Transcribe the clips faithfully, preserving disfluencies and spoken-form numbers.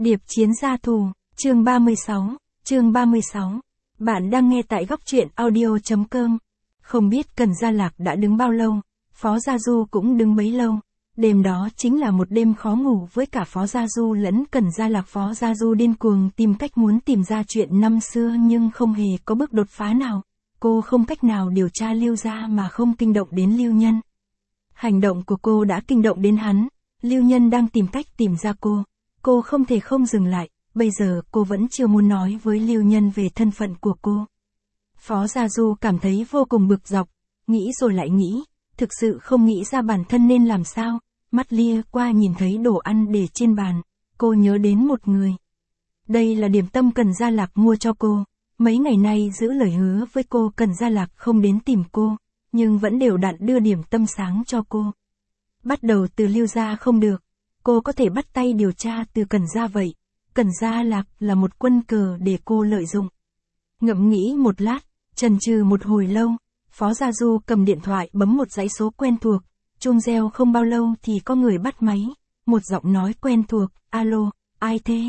Điệp chiến gia thù, chương ba mươi sáu, chương ba mươi sáu. Bạn đang nghe tại góc truyện audio chấm com. Không biết Cần Gia Lạc đã đứng bao lâu, Phó Gia Du cũng đứng bấy lâu. Đêm đó chính là một đêm khó ngủ với cả Phó Gia Du lẫn Cần Gia Lạc. Phó Gia Du điên cuồng tìm cách muốn tìm ra chuyện năm xưa nhưng không hề có bước đột phá nào. Cô không cách nào điều tra Lưu Gia mà không kinh động đến Lưu Nhân. Hành động của cô đã kinh động đến hắn. Lưu Nhân đang tìm cách tìm ra cô. Cô không thể không dừng lại, bây giờ cô vẫn chưa muốn nói với Lưu Nhân về thân phận của cô. Phó Gia Du cảm thấy vô cùng bực dọc, nghĩ rồi lại nghĩ, thực sự không nghĩ ra bản thân nên làm sao. Mắt lia qua nhìn thấy đồ ăn để trên bàn, cô nhớ đến một người. Đây là điểm tâm Cần Gia Lạc mua cho cô, mấy ngày nay giữ lời hứa với cô. Cần Gia Lạc không đến tìm cô, nhưng vẫn đều đặn đưa điểm tâm sáng cho cô. Bắt đầu từ Lưu Gia không được, cô có thể bắt tay điều tra từ Cần Gia vậy. Cần Gia Lạc là một quân cờ để cô lợi dụng. Ngẫm nghĩ một lát, chần chừ một hồi lâu, Phó Gia Du cầm điện thoại bấm một dãy số quen thuộc. Chuông reo không bao lâu thì có người bắt máy, một giọng nói quen thuộc, alo, ai thế?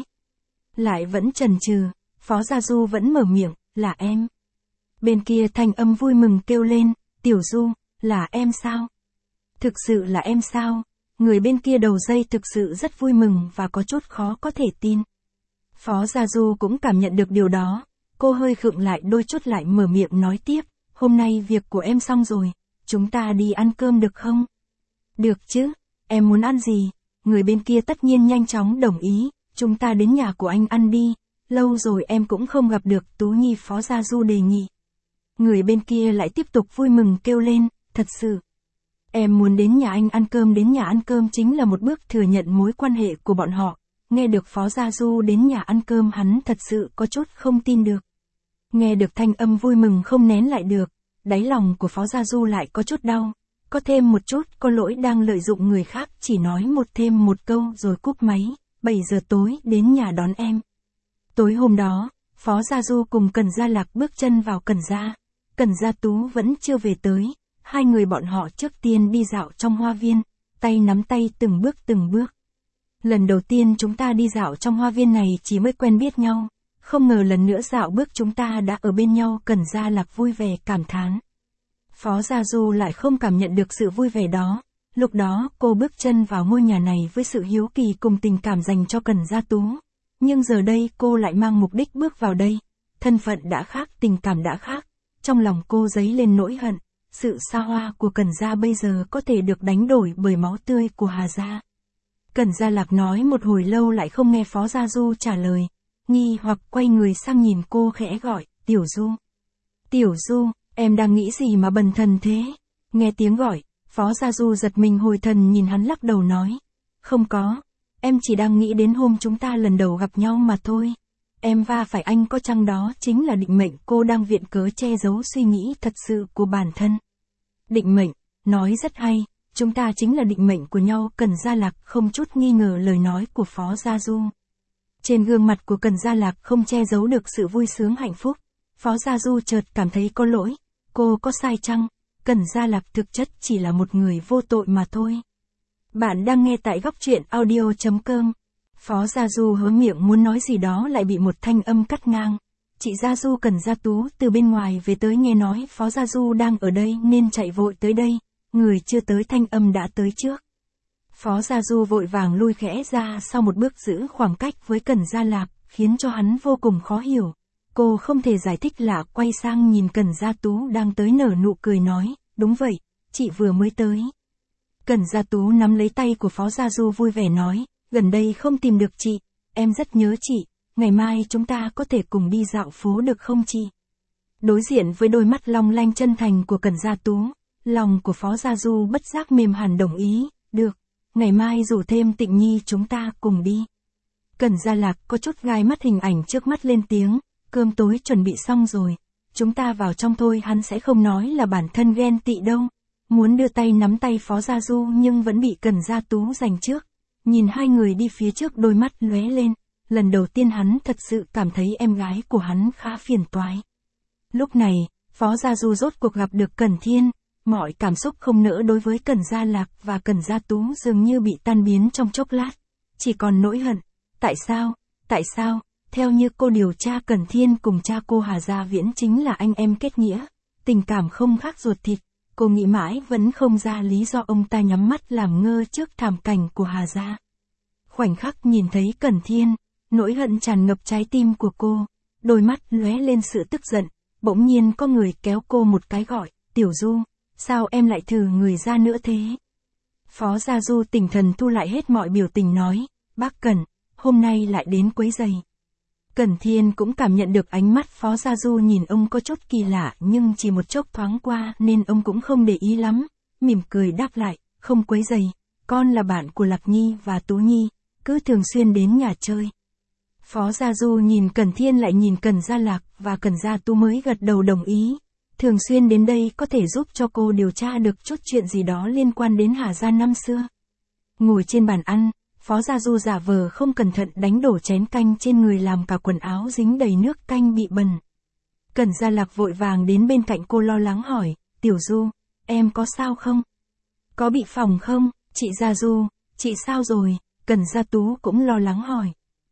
Lại vẫn chần chừ, Phó Gia Du vẫn mở miệng, là em. Bên kia thanh âm vui mừng kêu lên, Tiểu Du, là em sao? Thực sự là em sao? Người bên kia đầu dây thực sự rất vui mừng và có chút khó có thể tin. Phó Gia Du cũng cảm nhận được điều đó, cô hơi khựng lại đôi chút lại mở miệng nói tiếp, hôm nay việc của em xong rồi, chúng ta đi ăn cơm được không? Được chứ, em muốn ăn gì? Người bên kia tất nhiên nhanh chóng đồng ý, chúng ta đến nhà của anh ăn đi, lâu rồi em cũng không gặp được Tú Nhi. Phó Gia Du đề nghị. Người bên kia lại tiếp tục vui mừng kêu lên, thật sự. Em muốn đến nhà anh ăn cơm. Đến nhà ăn cơm chính là một bước thừa nhận mối quan hệ của bọn họ. Nghe được Phó Gia Du đến nhà ăn cơm hắn thật sự có chút không tin được. Nghe được thanh âm vui mừng không nén lại được, đáy lòng của Phó Gia Du lại có chút đau. Có thêm một chút có lỗi đang lợi dụng người khác, chỉ nói một thêm một câu rồi cúp máy. bảy giờ tối đến nhà đón em. Tối hôm đó, Phó Gia Du cùng Cần Gia Lạc bước chân vào Cần Gia. Cần Gia Tú vẫn chưa về tới. Hai người bọn họ trước tiên đi dạo trong hoa viên, tay nắm tay từng bước từng bước. Lần đầu tiên chúng ta đi dạo trong hoa viên này chỉ mới quen biết nhau, không ngờ lần nữa dạo bước chúng ta đã ở bên nhau. Cần Gia Lạc vui vẻ cảm thán. Phó Gia Du lại không cảm nhận được sự vui vẻ đó. Lúc đó cô bước chân vào ngôi nhà này với sự hiếu kỳ cùng tình cảm dành cho Cần Gia Tú. Nhưng giờ đây cô lại mang mục đích bước vào đây. Thân phận đã khác, tình cảm đã khác. Trong lòng cô dấy lên nỗi hận. Sự xa hoa của Cần Gia bây giờ có thể được đánh đổi bởi máu tươi của Hà Gia. Cần Gia Lạc nói một hồi lâu lại không nghe Phó Gia Du trả lời. Nghi hoặc quay người sang nhìn cô khẽ gọi, Tiểu Du. Tiểu Du, em đang nghĩ gì mà bần thần thế? Nghe tiếng gọi, Phó Gia Du giật mình hồi thần nhìn hắn lắc đầu nói. Không có, em chỉ đang nghĩ đến hôm chúng ta lần đầu gặp nhau mà thôi. Em va phải anh có chăng đó chính là định mệnh. Cô đang viện cớ che giấu suy nghĩ thật sự của bản thân. Định mệnh, nói rất hay, chúng ta chính là định mệnh của nhau. Cần Gia Lạc không chút nghi ngờ lời nói của Phó Gia Du. Trên gương mặt của Cần Gia Lạc không che giấu được sự vui sướng hạnh phúc. Phó Gia Du chợt cảm thấy có lỗi, cô có sai chăng? Cần Gia Lạc thực chất chỉ là một người vô tội mà thôi. Bạn đang nghe tại góc truyện audio chấm com. Phó Gia Du hớ miệng muốn nói gì đó lại bị một thanh âm cắt ngang. Chị Gia Du Cần Gia Tú từ bên ngoài về tới, nghe nói Phó Gia Du đang ở đây nên chạy vội tới đây. Người chưa tới thanh âm đã tới trước. Phó Gia Du vội vàng lui khẽ ra sau một bước giữ khoảng cách với Cần Gia Lạc, khiến cho hắn vô cùng khó hiểu. Cô không thể giải thích lạ, quay sang nhìn Cần Gia Tú đang tới nở nụ cười nói, đúng vậy, chị vừa mới tới. Cần Gia Tú nắm lấy tay của Phó Gia Du vui vẻ nói, gần đây không tìm được chị, em rất nhớ chị, ngày mai chúng ta có thể cùng đi dạo phố được không chị? Đối diện với đôi mắt long lanh chân thành của Cần Gia Tú, lòng của Phó Gia Du bất giác mềm hẳn đồng ý, được, ngày mai rủ thêm Tịnh Nhi chúng ta cùng đi. Cần Gia Lạc có chút gai mắt, hình ảnh trước mắt lên tiếng, cơm tối chuẩn bị xong rồi, chúng ta vào trong thôi. Hắn sẽ không nói là bản thân ghen tị đâu. Muốn đưa tay nắm tay Phó Gia Du nhưng vẫn bị Cần Gia Tú giành trước. Nhìn hai người đi phía trước đôi mắt lóe lên, lần đầu tiên hắn thật sự cảm thấy em gái của hắn khá phiền toái. Lúc này, Phó Gia Du rốt cuộc gặp được Cần Thiên, mọi cảm xúc không nỡ đối với Cần Gia Lạc và Cần Gia Tú dường như bị tan biến trong chốc lát. Chỉ còn nỗi hận, tại sao, Tại sao? Theo như cô điều tra, Cẩn Thiên cùng cha cô Hà Gia Viễn chính là anh em kết nghĩa, tình cảm không khác ruột thịt. Cô nghĩ mãi vẫn không ra lý do ông ta nhắm mắt làm ngơ trước thảm cảnh của Hà Gia. Khoảnh khắc nhìn thấy Cẩn Thiên, nỗi hận tràn ngập trái tim của cô, đôi mắt lóe lên sự tức giận, bỗng nhiên có người kéo cô một cái gọi, Tiểu Du, sao em lại thử người ra nữa thế? Phó Gia Du tỉnh thần thu lại hết mọi biểu tình nói, bác Cẩn, hôm nay lại đến quấy rầy. Cẩn Thiên cũng cảm nhận được ánh mắt Phó Gia Du nhìn ông có chút kỳ lạ, nhưng chỉ một chốc thoáng qua nên ông cũng không để ý lắm, mỉm cười đáp lại, không quấy rầy, con là bạn của Lạc Nhi và Tú Nhi, cứ thường xuyên đến nhà chơi. Phó Gia Du nhìn Cẩn Thiên lại nhìn Cẩn Gia Lạc và Cẩn Gia Tú mới gật đầu đồng ý, thường xuyên đến đây có thể giúp cho cô điều tra được chút chuyện gì đó liên quan đến Hà Gia năm xưa. Ngồi trên bàn ăn, Phó Gia Du giả vờ không cẩn thận đánh đổ chén canh trên người làm cả quần áo dính đầy nước canh bị bẩn. Cẩn Gia Lạc vội vàng đến bên cạnh cô lo lắng hỏi, Tiểu Du, em có sao không? Có bị phỏng không? Chị Gia Du, chị sao rồi? Cẩn Gia Tú cũng lo lắng hỏi.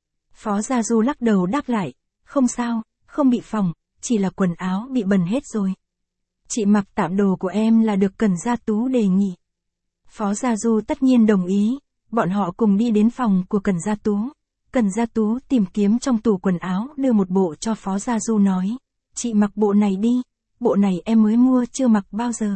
Phó Gia Du lắc đầu đáp lại, không sao, không bị phỏng, chỉ là quần áo bị bẩn hết rồi. Chị mặc tạm đồ của em là được, Cẩn Gia Tú đề nghị. Phó Gia Du tất nhiên đồng ý, bọn họ cùng đi đến phòng của Cẩn Gia Tú. Cẩn Gia Tú tìm kiếm trong tủ quần áo đưa một bộ cho Phó Gia Du nói, chị mặc bộ này đi, bộ này em mới mua chưa mặc bao giờ.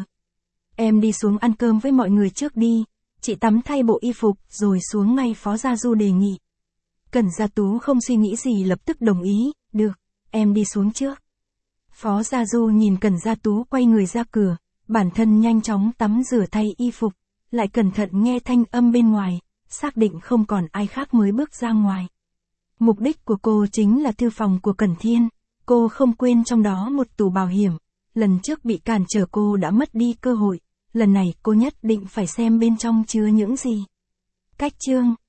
Em đi xuống ăn cơm với mọi người trước đi, chị tắm thay bộ y phục rồi xuống ngay, Phó Gia Du đề nghị. Cẩn Gia Tú không suy nghĩ gì lập tức đồng ý, được, em đi xuống trước. Phó Gia Du nhìn Cẩn Gia Tú quay người ra cửa, bản thân nhanh chóng tắm rửa thay y phục, lại cẩn thận nghe thanh âm bên ngoài, xác định không còn ai khác mới bước ra ngoài. Mục đích của cô chính là thư phòng của Cẩn Thiên, cô không quên trong đó một tủ bảo hiểm, lần trước bị cản trở cô đã mất đi cơ hội, lần này cô nhất định phải xem bên trong chứa những gì. Cách chương